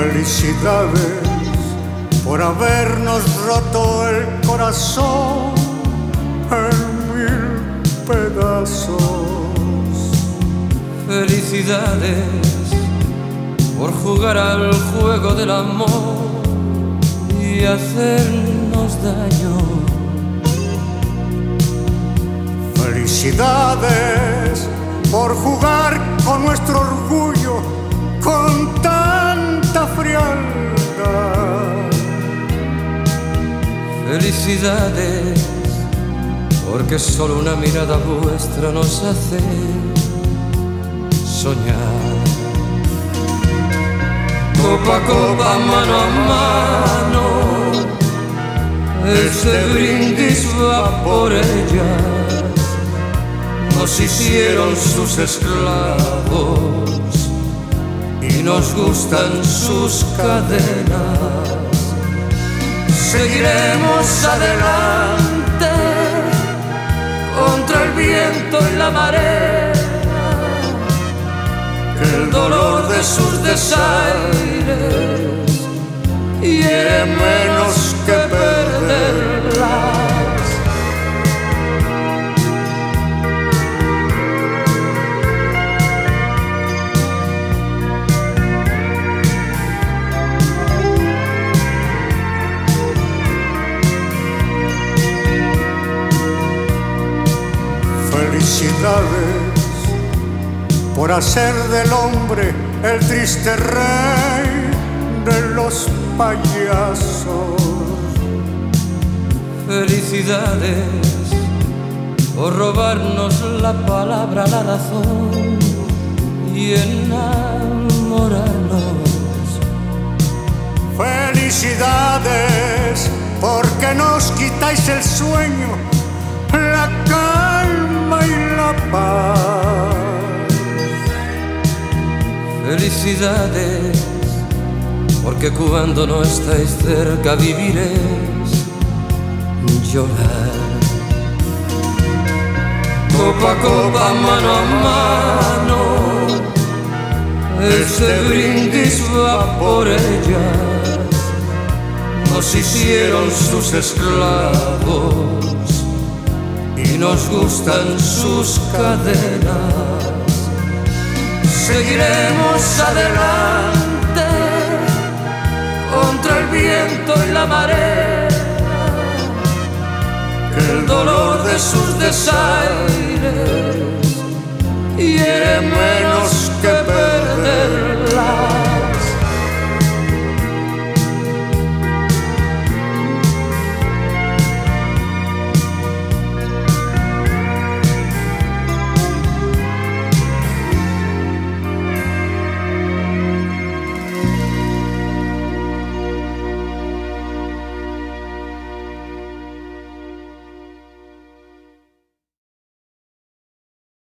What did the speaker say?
Felicidades por habernos roto el corazón en mil pedazos. Felicidades por jugar al juego del amor y hacernos daño. Felicidades por jugar con nuestro orgullo con tanta frialdad. Felicidades porque solo una mirada vuestra nos hace soñar. Copa a copa, mano a mano, este brindis va por ellas. Nos hicieron sus esclavos y nos gustan sus cadenas. Seguiremos adelante contra el viento y la marea, que el dolor de sus desaires hiere menos que perderlas. Felicidades por hacer del hombre el triste rey de los payasos. Felicidades por robarnos la palabra, la razón y enamorarnos. Felicidades porque nos quitáis el sueño, la calma y la paz. Felicidades porque cuando no estáis cerca viviréis llorar. Copa a copa, mano a mano, este brindis va por ellas. Nos hicieron sus esclavos y nos gustan sus cadenas. Seguiremos adelante contra el viento y la marea, que el dolor de sus desaires hiere